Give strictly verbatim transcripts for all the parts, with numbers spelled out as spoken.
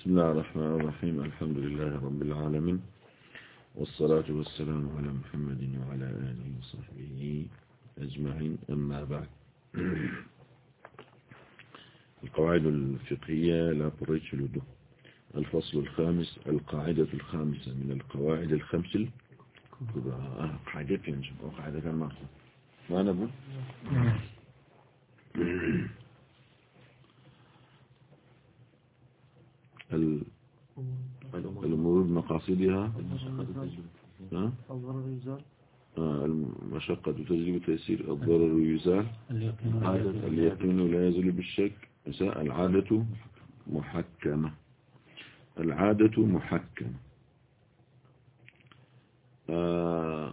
بسم الله الرحمن الرحيم. الحمد لله رب العالمين، والصلاة والسلام على محمد وعلى آله وصحبه أجمعين. أما بعد، القواعد الفقهية لا بريتش لدو. الفصل الخامس، القاعدة الخامسة من القواعد الخمس الكبرى. آه قاعدة ينجم أو قاعدة كان مقصود ما نبو الأمور بمقاصدها، المشقة تجلب تيسير، الضرر يزال، اليقين لا يزول بالشك، العادة محكمة. العادة محكمة آه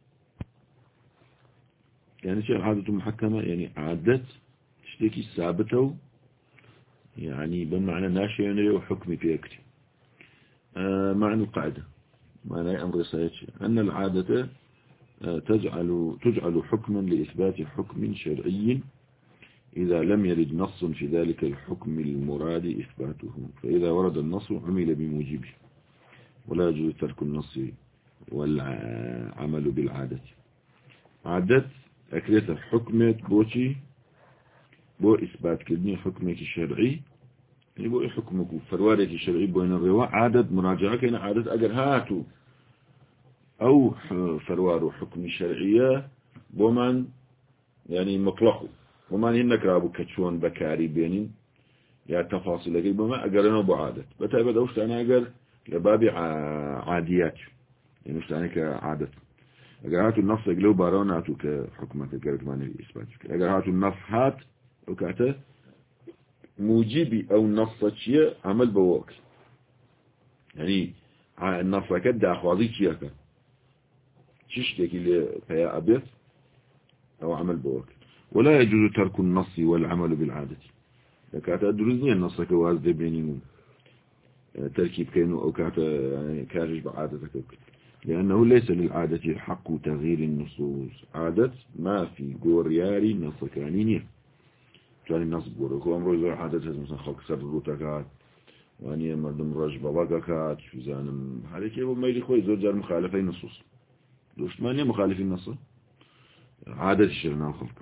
يعني شيء العادة محكمة، يعني عادة تشتكي ثابته، يعني بمعنى ناشئ وحكمي في أكتي. آه معنى القاعدة، معنى أمر سيتش أن العادة تجعل تجعل حكما لإثبات حكم شرعي إذا لم يرد نص في ذلك الحكم المراد إثباته، فإذا ورد النص عمل بموجبه، ولا يجوز ترك النص والعمل بالعادة. عادة أكريت الحكم بوشي بو إثبات كدني حكمك الشرعي، يعني بو حكمك فروارك الشرعي بوين الرواء. عادة مراجعة كان عادة أجر هاتو أو فروار حكم الشرعية بومن يعني مطلقه، ومن هنك رابو كتشون بكاري بينين يا تفاصيل لكي بما أجرنا بعادة بتأبد أوش أنا أجر لبابي عاديات، يعني مش أنا كعادة. أجر هاتو النص أجلو بارونا هاتو كحكمة أجرت ماني الإثبات. أجر هاتو النص هات وكاته موجبي أو النص شيء عمل بواك، يعني النص كده أخوازي شيئك تشتكي لي فيا أبيض أو عمل بواك. ولا يجوز ترك النص والعمل بالعادة، كاتا درزني النص كواز دي بينين تركيب كينو أو كاتا يعني كارج بعادتك، لأنه ليس للعادة حق تغيير النصوص. عادة ما في قورياري نص كانينية، كان النص بورك وأمر يزور عادة مثلا خلق سر روتكات وأني مردم رج بلاقكات شو زانم هذا كيف ما يلي خوي زور جار مخالفين نصوص دوش مانية مخالفين نص عادة الشرنا الخلق.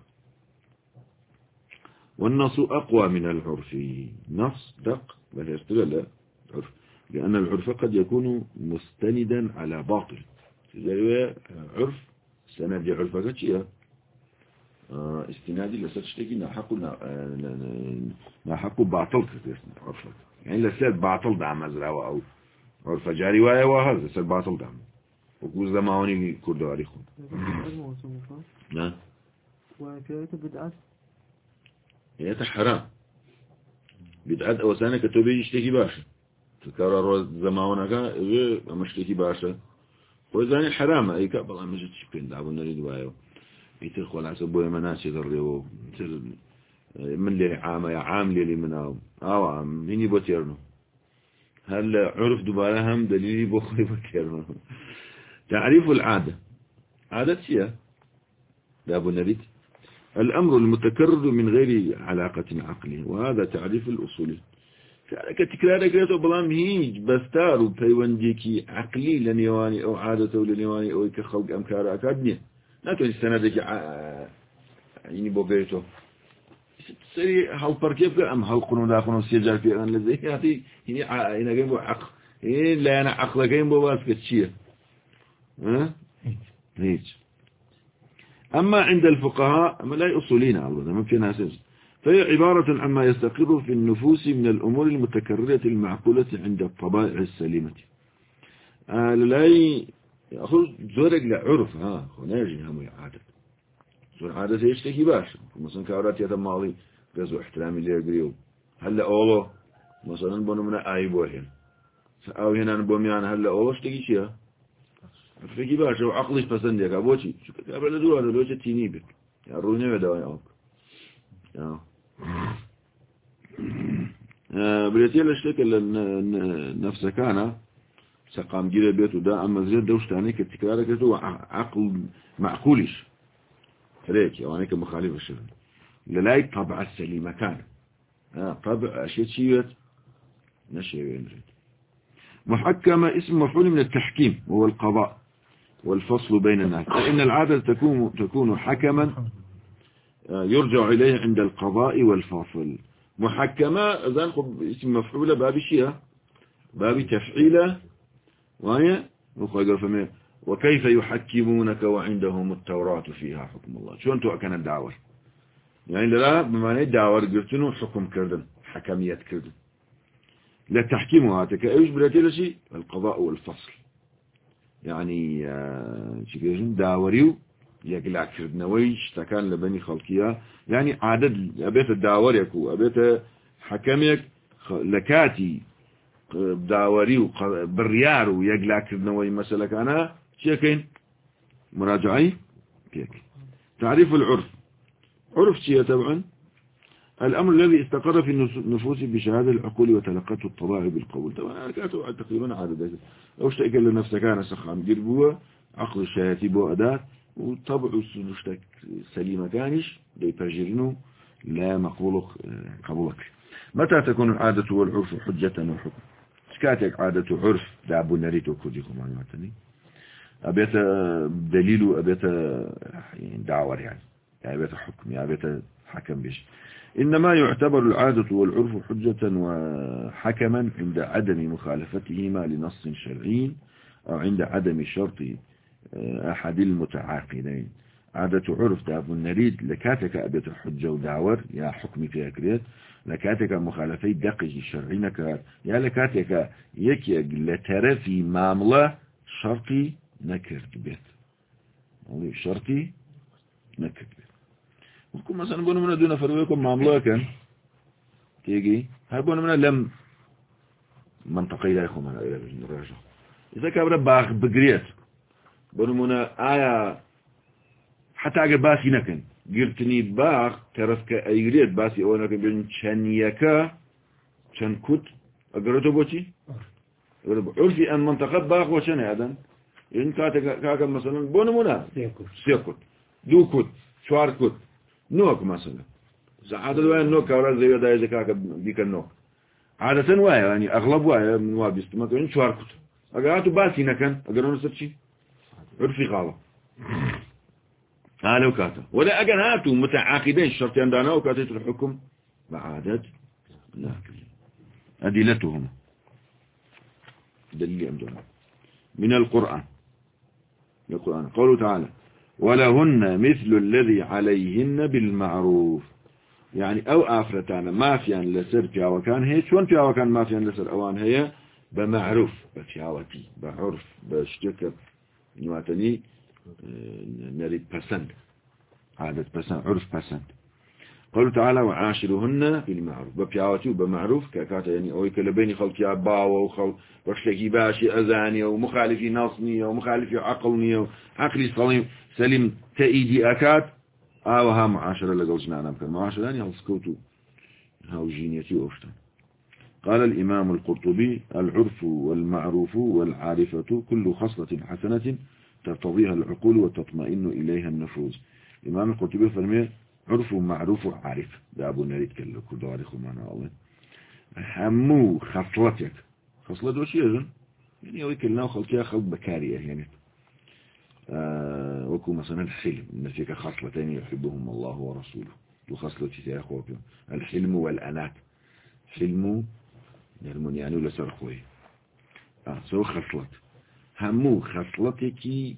والنص أقوى من العرف، نص دق بل يستغل عرف، لأن العرف قد يكون مستندا على باطل. عرف سند عرفك شيء استنادي لستشتكي نحق نحق باطل كثير عرفك، يعني لسات باطل دعم مزرعة أو عرف جاري ويا وهذا لسات باطل دعم وكوز زماني كردو عليكم. نعم وكيف بدأت هي حرام بدعت أو سنة كتبي يشتكي باشا تكرر زمانك إيه مشتكي باشا وإذا حرام أي كابل أنا مجد شبين دعوا نريد وايو يترخوا على سبوه مناسي ذريو من لي عام يا عام لي مناو أو عام مني بطيرنو هل عرف دبارهم دليلي بخري بطيرنو. تعريف العادة، عادة هي دابو نريد الأمر المتكرر من غير علاقة عقلية، وهذا تعريف الأصولي. كتكرار كريتو بلام هيج بستار وبيونديكي عقلي لنيواني أو عادة لنيواني أو كخلق أمكار أكادنية ناتو السنة ديك يعني بوغيتو سري هل بركيب أم هل قنو داخلو سيجار في أن لذي هاتي هنا هنا جيمبو عقل هنا لا أنا عقل جيمبو باسكت شيء ها هيج. أما عند الفقهاء أما لا أصولين على ما في ناس، فهي عبارة عما يستقر في النفوس من الأمور المتكررة المعقولة عند الطبائع السليمة. آه لا يأخذ زورك لعرف ها خناجي هم عادة زور عادة يشتكي باش مثلا كارات يتماضي جزء احترامي اللي يقريو هلا أوه مثلا بنو من آيبوهن أو هنا نبوميان هلا أوه اشتكي شيء فكي باش وعقلش بسندك أبوشي شو كتابة لدوها لدوشة تيني بك يا روني بدوي أوك يا بريتي لشتك نفسك أنا سقام جيل بيته ده أما زيد دوش تاني كتكرار كتو عقل معقولش فريك يعني كمخالف الشرع للاي طبع السليمة كان طبع أشياء شيء نشي بينرد. محكمة اسم مفعول من التحكيم وهو القضاء والفصل بين الناس، فإن العادة تكون تكون حكما يرجع إليه عند القضاء والفصل. محكمة إذا نخب اسم مفعولة باب الشيء باب تفعيله وهي وكيف يحكمونك وعندهم التوراة فيها حكم الله. شو أنتوا كان الدعوة يعني لا بمعنى الدعوة قلتنوا حكم كردن حكمية كردن لا تحكيمه هاتك ايش بلاتي شيء القضاء والفصل يعني شكرا داوريو يقلع كردنويش تكان لبني خلقية يعني عدد أبيت الداوريك وأبيت حكميك لكاتي داوريو بريارو يقلع كردنوي مثلا كان شيكين مراجعي كيك. تعريف العرف عرف شيء طبعا الأمر الذي استقر في النفوس بشهادة العقول وتلقته الطباع بالقول. طبعا كاتوا تقريبا عدد لو اشتاك لنفسك كان سخام قلبوه عقل الشياتي بو أداة وطبع اشتاك سليمة كانش دي برجرنه لا مقبولك قبولك. متى تكون العادة والعرف حجة وحكم؟ شكاتك عادة عرف دعبو نريتو كوديكم معلوماتني أبيت دليل أبيت دعوار يعني أبيت حكم يعني أبيت حكم بيش. إنما يعتبر العادة والعرف حجة وحكما عند عدم مخالفتهما لنص شرعي أو عند عدم شرط أحد المتعاقدين. عادة عرف دعب النريد لكاتك أبيت حجة ودعور يا حكم في أكريت لكاتك مخالفي دقج الشرعي نكرات يا لكاتك يكي لترفي معاملة شرطي نكرت بيت شرطي نكرت بيت وكم مثلا بقولوا منا دون فرويكم معاملة كان تيجي هاي بقولوا منا لم منطقي لا يخو منا إلى الرجل إذا كان باخ بقريت بقولوا منا آية حتى أجر باسي نكن قلتني باخ ترفك أيريت باسي أو نكن بين شنيكا شنكوت أقرأته بوتي عرفي أن منطقة باخ وشن هذا إن كاتك كاكا مثلا بقولوا منا سيكوت دوكوت شواركوت نوك مثلا عادة وين نوك ولا زي ده إذا كاك بيك النوك عادة وين يعني أغلب وين من وابست ما كان شواركت أقرأته باسي نكن أقرأونه سبشي عرفي غالة هذا وكاته ولا أقرأته متعاقدين الشرط عندنا وكاتت الحكم بعادة لا أدلتهم دليل عندنا من القرآن القرآن قوله تعالى ولهن مثل الذي عليهن بالمعروف يعني أو آفرتان ما فيان لسر فيها وكان هي شون فيها وكان ما فيان لسر أوان هي بمعروف بفياوتي بعرف بشتكر نواتني نريد بسند عادة بسند عرف بسند. قوله تعالى وعاشرهن بالمعروف بفياوتي وبمعروف كاكاتا يعني أو يكلبيني خلقيا باوة وخل وشتكي باشي أذاني ومخالفي ناصني ومخالفي عقلني وعقلي سليم سليم تأيدي أكاد آوها معاشرة لقوشنا أنا بكر معاشرة يعني هالسكوتو هاو جينيتي وأفتن. قال الإمام القرطبي العرف والمعروف والعارفة كل خصلة حسنة ترتضيها العقول وتطمئن إليها النفوس. الإمام القرطبي فرمي عرف ومعروف وعارف ده أبو نريد كله كل دواريخ معنا الله همو خصلتك خصلت وش يزن يعني ويكلنا وخلقيا خلق بكارية يعني آه وكو مثلا الحلم إن فيك خصلتين يحبهم الله ورسوله وخصلتي يا أخوكم الحلم والأنات حلم يرمون يعني ولا سرخوي آه سو خصلت همو خصلتك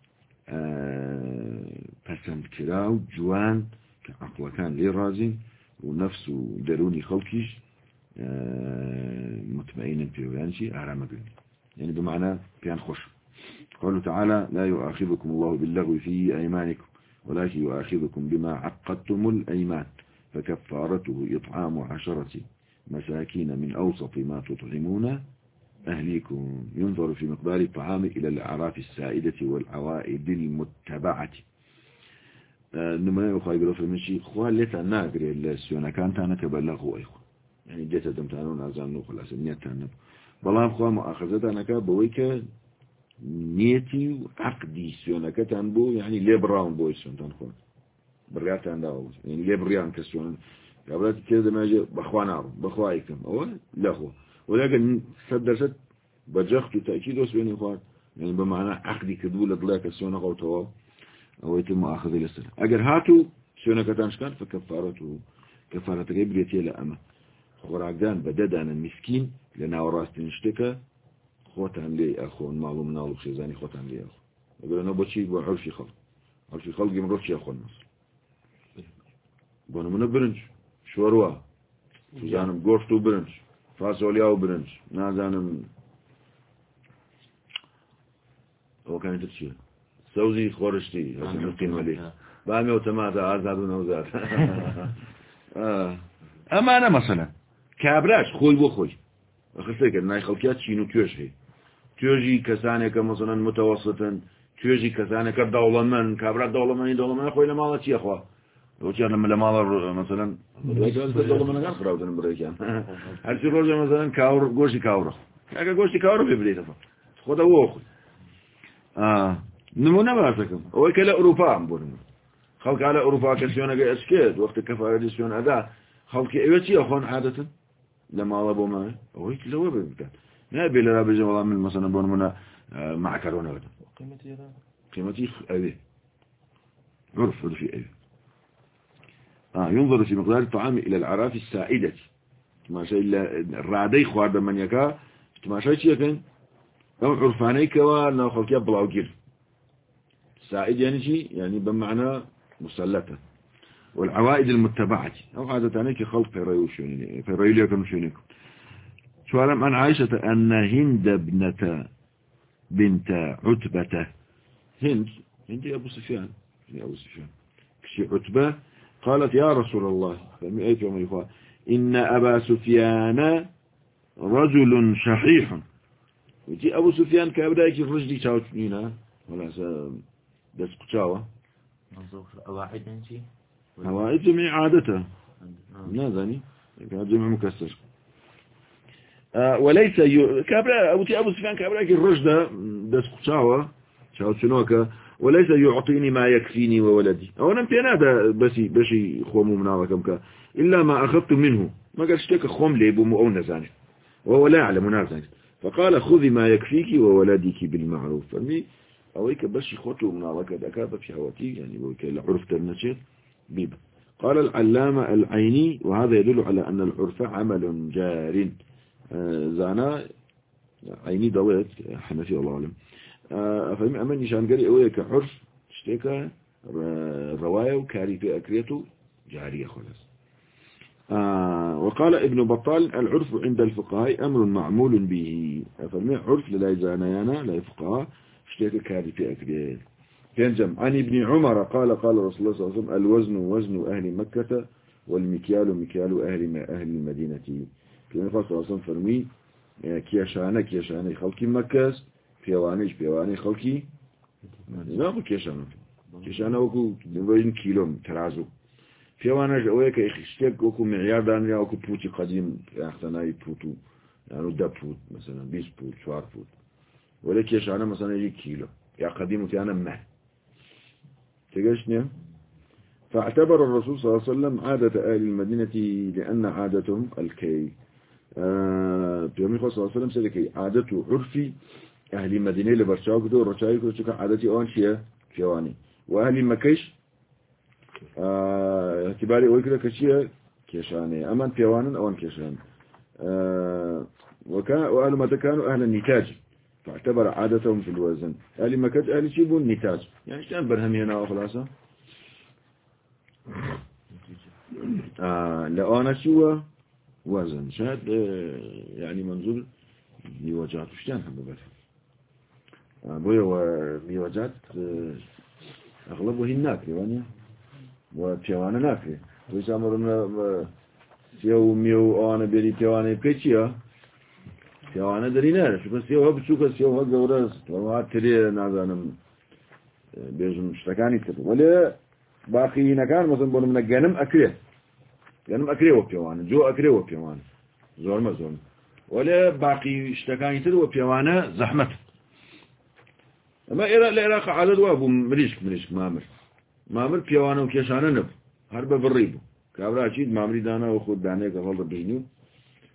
آه پسند كراو جوان كعقل كان لي رازين ونفسه دروني خلقيش آه مطمئن بيوانشي أعلم بيوني يعني بمعنى كان خوش. قوله تعالى لا يؤاخذكم الله باللغو في أيمانكم ولكن يؤاخذكم بما عقدتم الأيمان فكفارته إطعام عشرة مساكين من أوسط ما تطعمون أهليكم ينظر في مقدار الطعام إلى الأعراف السائدة والعوائد المتبعة. نمنا يخوى يقولوا في المشي خواه لتا ناقري السيونة كانت أنا كبلغوا إخوة يعني جيتا دمتانون أزال نوخل أسمية تانب بلام خواه مؤاخذة أنا كبويك نيتي وعقدي سيونة كتنبو يعني ليبراون بوي سيونة تنخوة بريات عندها يعني ليبريان كسيونة قبلت كده ما يجي بأخوان عرب بأخوايكم أو لا هو ولكن سدرست بجخت وتأكيد وسبين إخوان يعني بمعنى عقدي كدولة ضلاك السونة قوتوا أو يتم أخذ السنة أجر هاتوا سونة كتانش كان فكفارته كفارة غيبريتي لأمه خراجان بددان المسكين لنا وراستين اشتكى خوتان لي أخو معلوم من الله خزاني خوتان لي أخو يقول أنا بشي بعرفي خلق عرفي خلق من رفشي أخو الناس بنا من برنج شوروا زانم قرفتو برنج فاسولياو برنج نازانم هو كان تشي سوزي خورشتي هذا القيمة لي بامي وتماتا آزادون أوزاد أما أنا مثلا كابراش خوي بو خوي أخذتك الناي خلقيات شينو توجهي توجي كسانك مثلا متوسطا توجي كسانك الدولة من كابرات دولة من دولة من خوي لما الله تي أخوة لو كان لما لما مثلا الدولة من غير خراود المريكان هل تروج مثلا كاور قوشي كاورة كاكا قوشي كاورة في بليتها خذ هو أخوي آه نمونا باسكم هو كلا أوروبا بورنا خلق على أوروبا كسيونا جاي أسكيد وقت كفاية ديسيون أداء خلق إيوتي أخوان عادة لما الله بوما هو يك لو بيبكى ما بيلا رابج والله من مثلا بورنا معكرونة هذا قيمتي هذا قيمتي أبي عرف هذا في أبي آه ينظر في مقدار الطعام إلى العراف السائدة ما شيء إلا الرعدي خوارد من يكا ما شيء يكن أو عرفاني كوا أنه خلق يبلع وجير سائد يعني شيء يعني بمعنى مسلطة والعوائد المتبعة أو هذا تعنيك خلق فيريوشوني فيريوليا كنوشونيكم سؤالا عن عائشة أن هند ابنة بنت عتبة هند هند يا أبو سفيان يا أبو سفيان كشي عتبة قالت يا رسول الله فمئة يوم يقول إن أبا سفيان رجل شحيح وجي أبو سفيان كابدايك الرجل شاوتنينا ولا سام دس قشاوة أواعد أنتي أواعد جميع عادته لا ذاني كان جميع مكسر آه وليس ي... كابرا أبو تي أبو سفيان كابدايك الرجل دس قشاوة شاوتنوكا وليس يعطيني ما يكفيني وولدي أولا بينادا بسي بشي خومو مناوكمك إلا ما أخذت منه ما قال اشتك خوم لي بمؤونة زاني وهو لا يعلم نازل فقال خذي ما يكفيك وولدك بالمعروف فمي أويك بشي خوتو مناوكا دكابة في حواتي يعني ويك العرف ترنشيت بيبا قال العلامة العيني وهذا يدل على أن العرف عمل جار آه زانا عيني ضويت حنفي الله أعلم فهم أمني شان قري أويك عرف اشتكى رواية وكاري في أكريته جارية خلاص آه وقال ابن بطال العرف عند الفقهاء أمر معمول به فهم عرف لا زانيانا لا فقهاء اشتكى كاري في أكريته تنجم عن ابن عمر قال قال رسول الله صلى الله عليه وسلم الوزن وزن أهل مكة والمكيال مكيال أهل أهل المدينة كما قال صلى الله عليه وسلم فرمي كيشانا كيشانا خلق مكة پیوانش پیوانی خلقی نه خو کشانه کشانه وکو دوین کیلو ترازو پیوانش اوه که اخشتک وکو معیار دانیا وکو پوتی قدیم اختنای پوتو يعني ده پوت مثلا بیست پوت چهار پوت ولی کشانه مثلا یک کیلو یا قدیم وتیانه مه تجش نه فاعتبر الرسول صلى الله عليه وسلم عادة أهل المدينة لأن عادتهم الكي بيومي صلى الله عليه وسلم سلكي عادته عرفي أهل المدينة اللي برشاو كده ورشاو كده عادتي أون شيء فيواني وأهل مكيش اعتباري أقول كده كشيء كيشاني أمان فيوانا أون كيشان وكان وأهل متى كانوا أهل النتاج فاعتبر عادتهم في الوزن أهل مكيش أهل شيء بون نتاج يعني شان برهمي هنا وخلاصة آه لأنا شو وزن شاد يعني منظور ميوجات وشتان هم بس بويا وميوجات أغلبه هناك يعني وتيوانا ناكي ويسامرنا سيو ميو أنا بري تيوانا بيتشيا تيوانا درينا شو بس سيو هب شو سيو هب جورس وما تري نازانم بيجون اشتكاني كده ولا باقي هنا كان مثلا بقول من الجنم أكله جنم أكله وبيوانا جو أكله وبيوانا زور ما زور ولا باقي اشتكاني تدو وبيوانا زحمة أما إيرا العراق عدد وابو مريشك مريشك مامر مامر بيوانا وكيشانا نب هربا بالريبو كابرا أكيد مامري دانا وخود دانيك غلط بينيو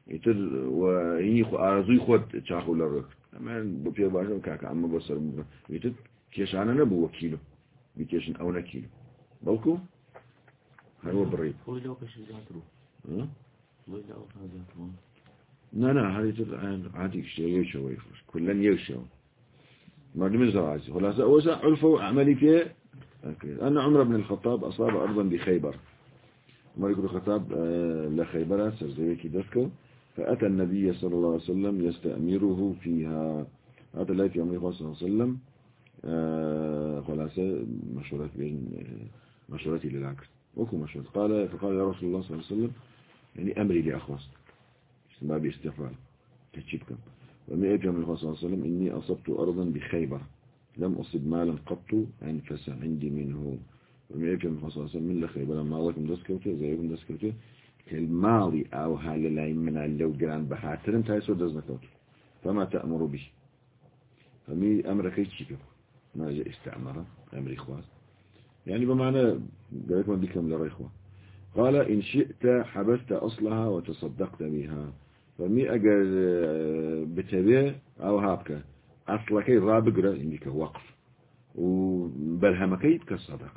يتر وهي خو أرزوي خود تشاخو لرك أما بفيا باشا كاك أما بصر يتر كيش أنا نبو وكيلو بكيشن أو نكيلو بالكو هو بريد هو لو كش زاترو ها هو لو زاترو لا لا هذه تر عادي شيء يشوا يفرش كلن يشوا ما دم زراعي خلاص وسع عرفوا عملي فيه أن عمر بن الخطاب أصاب أرضا بخيبر عمر بن الخطاب لخيبر سرزويكي دسكو فأتى النبي صلى الله عليه وسلم يستأمره فيها هذا لا في عمر صلى الله عليه وسلم خلاص مشورات بين مشورتي للعكس وكو مشورات قال فقال يا رسول الله صلى الله عليه وسلم يعني أمري لأخواص ما بيستفعل تشيبكم ومئة في عمر صلى الله عليه وسلم إني أصبت أرضا بخيبر لم أصب مالا قط أنفس عندي منه ومئة في عمر صلى الله عليه وسلم من لخيبر ما لكم دسكوته زيكم دسكوته كالماضي أو هال لا يمنع لو جران بحاترم تايسو دزنكوته فما تأمر به فمي أمر كيتشيكو ما جاء استعمره أمر إخوات يعني بمعنى قالكم بكم لرى إخوة قال إن شئت حبست أصلها وتصدقت بها فمي أجر بتبع أو هابك أصلك رابقرة إنك وقف وبرهمك كالصدقة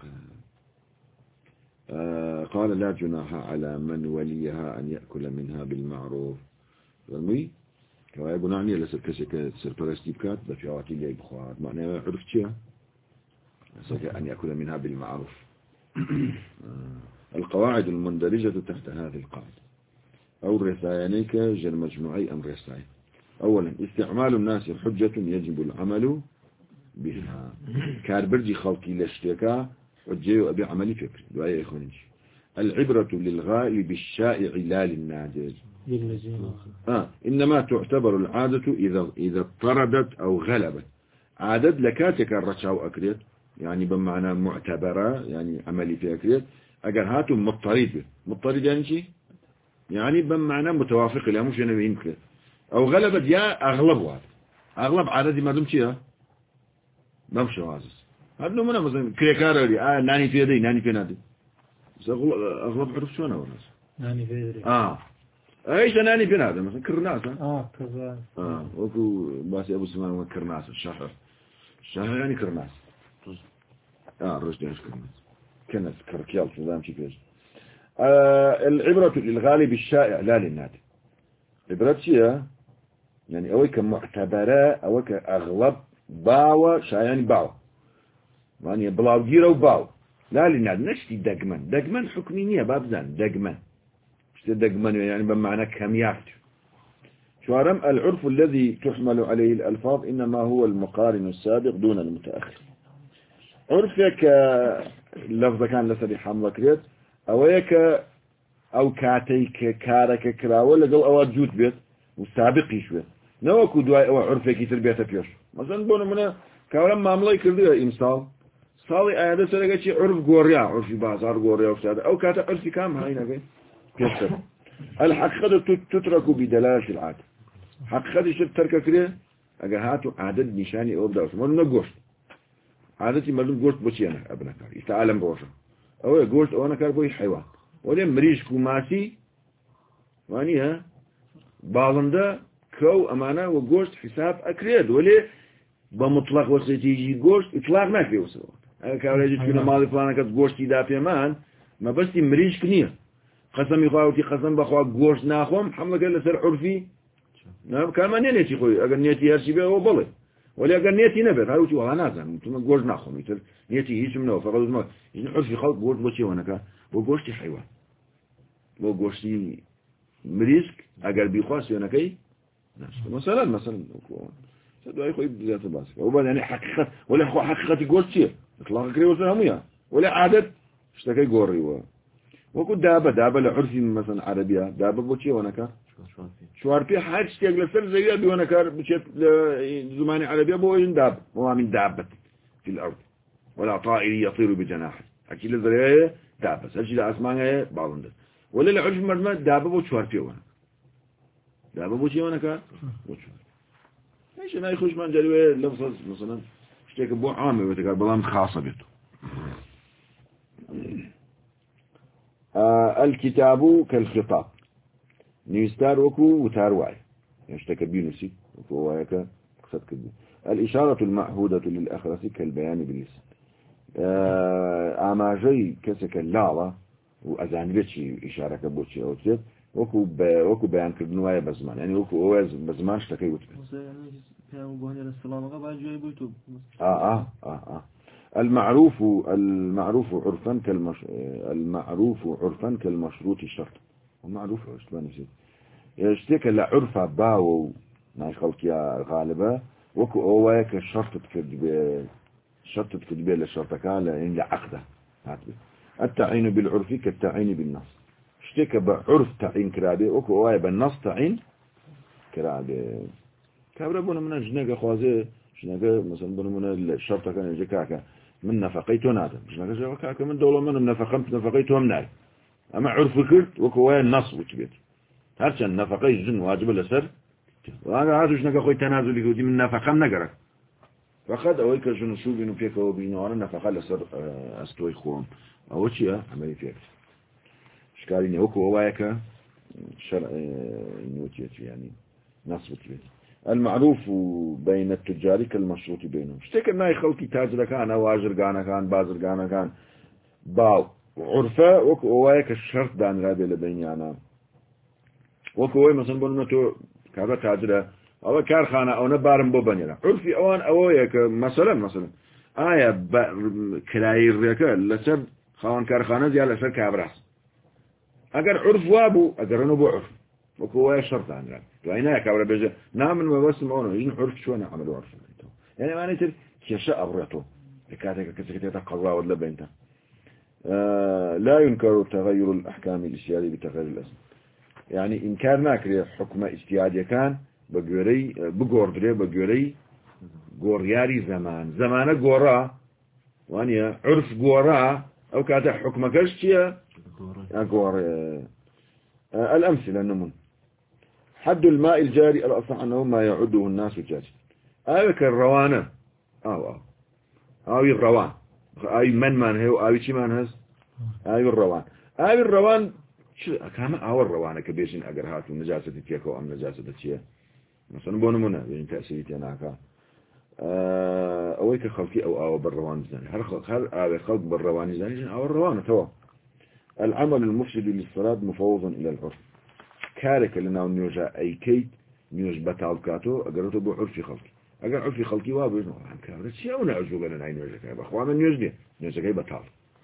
آه قال لا جناح على من وليها أن يأكل منها بالمعروف فمي كما يقول عني لسر كسك سربرستي بكات بفيواتي لي بخوات معنى عرفت شيء أن يأكل منها بالمعروف آه القواعد المندرجة تحت هذه القاعدة أو رثايانيك جل مجموعي أم رثاي أولا استعمال الناس حجة يجب العمل بها كاربرجي خلقي لاشتكا حجي وأبي عملي فكر دعاية إخوانيش العبرة للغائب الشائع لا للنادر آه. إنما تعتبر العادة إذا إذا اضطردت أو غلبت عادت لكاتك الرشاو أكريت يعني بمعنى معتبرة يعني عملي في أكريت أجر هاتوا مضطرد مضطرد يعني شيء يعني بمعنى متوافق لها مش أنا يمكن أو غلبت يا أغلب واحد أغلب عادتي ما دمت شيء ما مش وازس هذا نمنا مثلا كريكاري آه ناني في يدي ناني في نادي أغلب عرف شو أنا وناس ناني في يدي آه ايش ناني في هذا مثلا كرناس اه كذا اه وكو باسي ابو سلمان كرناس الشهر الشهر يعني كرناس اه الرجل يعني كرناس كنس كركيال سلام شيكاش آه العبرة للغالب الشائع لا للنادي عبرة شيء يعني اوي كمعتبرة اوي كاغلب باو شايان باو يعني بلاو جيرو باو لا للنادي نشتي دقمن دقمن حكمينية بابزان دقمن دقمن يعني بمعنى كميات شوارم العرف الذي تحمل عليه الألفاظ إنما هو المقارن السابق دون المتأخر عرفك لفظ كان لسري حملة كريت أويك أو كاتيك كارك كراوة لقل أواد جوت بيت والسابق يشويت نوكو دواء أو عرفك تربية فيش مثلا بونا منا كاولم معاملة يكردها إمثال صالي آيادة سرقة عرف قوريا عرف بازار قوريا وفسادة أو كاتا عرفي كام هاينا بي كيف الحقيقة تترك بدلالة العادة حقيقة شد ترك كده أجر هاتوا عدد نشاني أو بدأ ما لنا جوشت عادتي ما لنا جوشت بشي أنا أبنك يتعلم بوشة أو جوشت أو أنا كاربوي حيوان ولا مريش كوماسي واني ها بعضهم ده كو أمانة وجوشت حساب أكريد ولا بمطلق وسيتيجي جوشت إطلاق ما فيه وسوا أنا كارجيت كنا مالي فلان كات جوشت يدافع مان ما بس مريش كنيه قسم يخاوتي قسم بخوا جوشت ناخم حملك إلا سر عرفي نعم كان ما نيتي خوي أجر نيتي هرشي بيه هو بلي ولا أجر نيتي نبت هاي وشو أنا زين ثم جوش ناخم يصير نيتي هيش منه فقط ما ينحط في خلق جوش بشي وانا كا وجوشتي حيوان وجوشتي مريسك أجر بيخاص وانا كي مثلا مثلا سدوا أي خوي بذات الباس وبعد يعني حقيقة ولا خو حقيقة جوشتي إطلاق كريه وسلامية ولا عادة اشتكي جوري و وكل دابة دابة لعرفي مثلا عربية دابة بشي وانا كا شوار في حاجة تيجي لسر زي أبي وأنا كار بشيت زماني عربي أبو إن داب هو من دابة في الأرض ولا طائر يطير بجناحه أكيد الزريعة دابة أكيد أسمعها بعضهم ده ولا العرف مرمى دابة بو شوار فيه وانا دابة بو شيء وانا كار بو شوار إيش أنا يخش من جلوه لفظ مثلا اشتيك بو عامي وتكار بلام خاصة بيته آه الكتاب كالخطاب نيستار وكو وتارواي يشتكى بينسي وكو وايكا قصد كده. الإشارة المعهودة للأخرس كالبيان باللسان آماجي كسك اللعبة وأزان بيتشي إشارة كبوتشي أو تيت وكو ب... وكو بيان كردنوايا بزمان يعني وكو أوز بزمان اشتكي وتبت آه آه آه آه المعروف المعروف عرفا كالمش المعروف عرفا كالمشروط الشرط المعروف عرفا يشتكي لعرفة باو ما يخلط يا غالبا وكو أواك الشرط تكذب شرط تكذب للشرط كان لأن لعقده التعين بالعرف كالتعين بالنص اشتكى بعرف تعين كرابي وكو أواك بالنص تعين كرابي كابرا من جناقة خوازي جناقة مثلا بنا من الشرط كان يجي كاكا من نفقيته نادم جناقة جاء كاكا من دولة من نفقمت نفقيته مناي أما عرف كرت وكو أواك النص وتبيت هرچند نفقه جن واجب لسر وانا عادش نگه خوی تنازلی که من نفقه نگرد فقط اوی که جن شو بینو پیک و بینو آن نفقه لسر استوی خوام او چیه عملی پیک شکاری نه اوکو اوای که شرع نوتیه يعني نصب تبيت المعروف بين التجار كالمشروط بينهم اشتكى ما يخلطي تاجر كان او اجر كان كان بازر كان كان باو عرفه اوكو اوای که شرط دان رابي لبينيانا وكوي مثلا بقول نتو كذا تاجره أو كارخانة أو نبارم بوبنيلا عرفي أوان أويك مثلا مثلا آية كلاير ريكا لسر خان كارخانة زي لسر كابراس أجر عرف وابو أجر نبو عرف وكوي شرط عندنا وعينها كابرا بيجي نعمل ما بس معونه يجين عرف شو نعمل عرف يعني ما نتر كيشاء أبرته كاتك كسكتة قضاء ولا بينته آه لا ينكر تغير الأحكام الإشياري بتغير الأسم يعني إنكار ناكري حكم استيادية كان بجوري بجوردري بجوري جورياري زمان زمانه جورا وانيا عرف جورا أو كاتا حكم كشتيا جور الأمثلة نمون حد الماء الجاري الأصح أنه ما يعده الناس جاري آيك الروانة أو أو أو الروان أي من من هو أي شي من هز أي الروان أي الروان شو كمان أول روانة كبيرين أجرهات النجاسة تيكو أم نجاسة تيا مثلا بونمونا بين تأثيرتي أنا كا أويك خلقي أو أو بالروان زين هل هل هذا خلق بالروان زين أو الروانة توا العمل المفسد للصلاة مفوض إلى العرف كارك لنا نيوجا أي كيد نيوج بتاعه كاتو أجرته بعرف خلقي أجر عرف خلقي وابن عن كارك شيء أنا أجوب لنا عين نيوجا كذا أخوانا نيوجني نيوجا كي بتاعه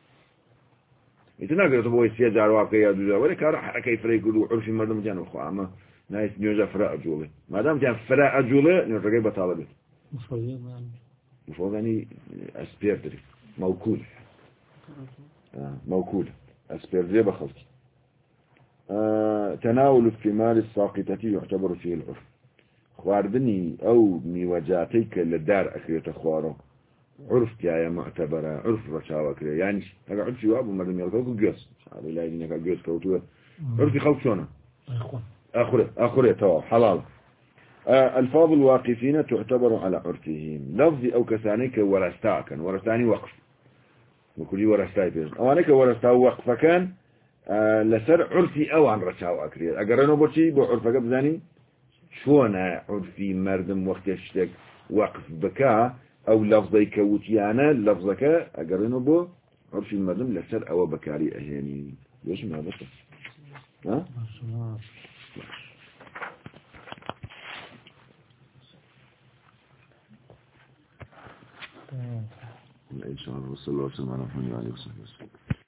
يتناقض بوي سياجار واقعي يا دوجا ولا كار حركة فريق يقولوا عرفي مردم جانو أخوة أما نايس نيوجا فراء أجولة ما دام كان فراء أجولة نيوجا كي بتاعه مفروض يعني مفروض يعني أسبيردري موكول آه موكول أسبيردري بخلقي آه تناول الثمار الساقطة يعتبر فيه العرف خواردني أو ميوجاتيك للدار أخيرة خواره عرف يا معتبرة عرف رشاوة كده يعني هذا عرف يواب ومردم يلقوك جيس هذا لا يجينك الجيس كوتوه عرف يخوف شونه آخره آخره توا حلال آه الفاظ الواقفين تعتبر على عرفهم لفظ أو كثانيك ورستاء كان ورستاني وقف وكلي ورستاء بيجن أوانيك ورستاء وقف فكان آه لسر عرفي أو عن رشاوة كده أقرأنه بوشي بعرفك بزاني شونا عرفي مردم وقت يشتك وقف بكاء أو لفظي كوتيانا لفظك أقرنه بو عرف المردم لسر أو بكاري أهاني ليش ما بطل ها إن شاء الله صلى الله عليه وسلم على محمد وعليه وسلم